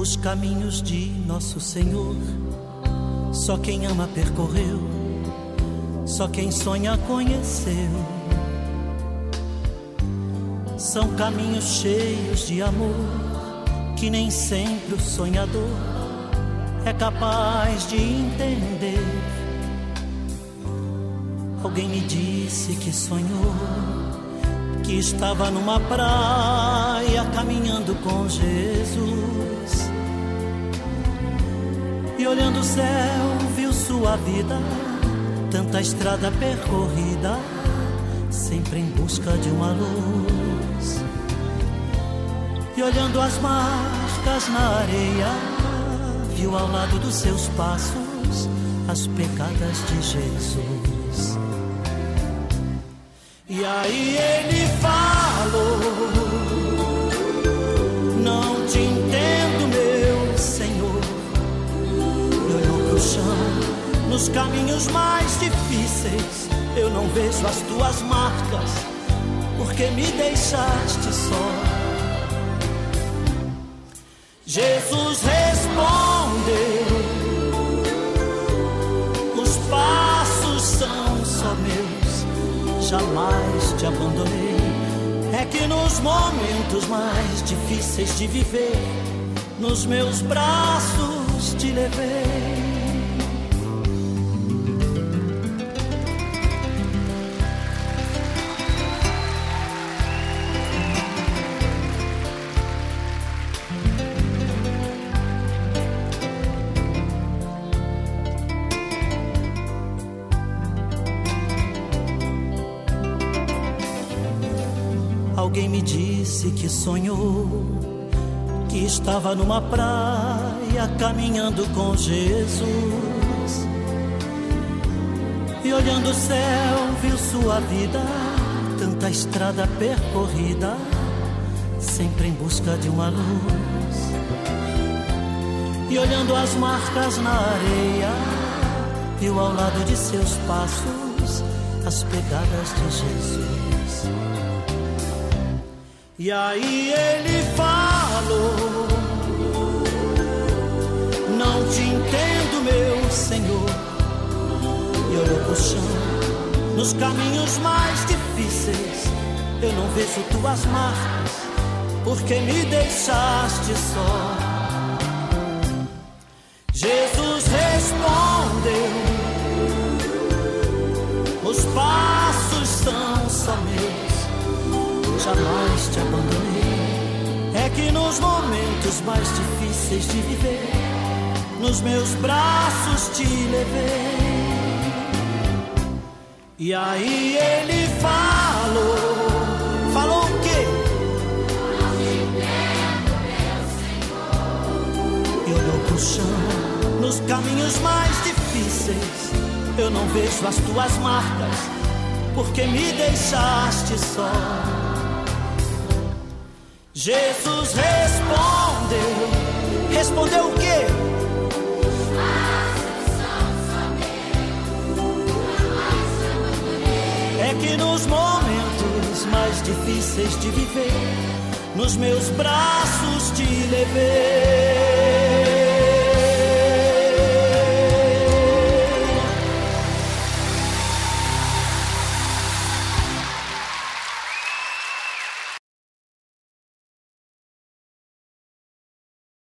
Os caminhos de nosso Senhor, só quem ama percorreu, só quem sonha conheceu. São caminhos cheios de amor, que nem sempre o sonhador é capaz de entender. Alguém me disse que sonhou, que estava numa praia caminhando com Jesus, e olhando o céu viu sua vida, tanta estrada percorrida, sempre em busca de uma luz. E olhando as marcas na areia, viu ao lado dos seus passos as pegadas de Jesus. E aí ele falou: não te entendo, meu Senhor. E olhou pro chão, nos caminhos mais difíceis, eu não vejo as tuas marcas, porque me deixaste só. Jesus respondeu: os passos são só meus, jamais te abandonei. É que nos momentos mais difíceis de viver, nos meus braços te levei. Alguém me disse que sonhou, que estava numa praia caminhando com Jesus, e olhando o céu viu sua vida, tanta estrada percorrida, sempre em busca de uma luz. E olhando as marcas na areia, viu ao lado de seus passos as pegadas de Jesus. E aí ele falou: não te entendo, meu Senhor. E olhou pro chão, nos caminhos mais difíceis, eu não vejo tuas marcas, porque me deixaste só. Jesus respondeu: os passos são só meus, jamais te abandonei. É que nos momentos mais difíceis de viver, nos meus braços te levei. E aí ele falou o quê? Não te entendo, meu Senhor. E olhou pro chão, nos caminhos mais difíceis, eu não vejo as tuas marcas, porque me deixaste só. Jesus respondeu o quê? Os passos são só meus, jamais te abandonei. É que nos momentos mais difíceis de viver, nos meus braços te levei.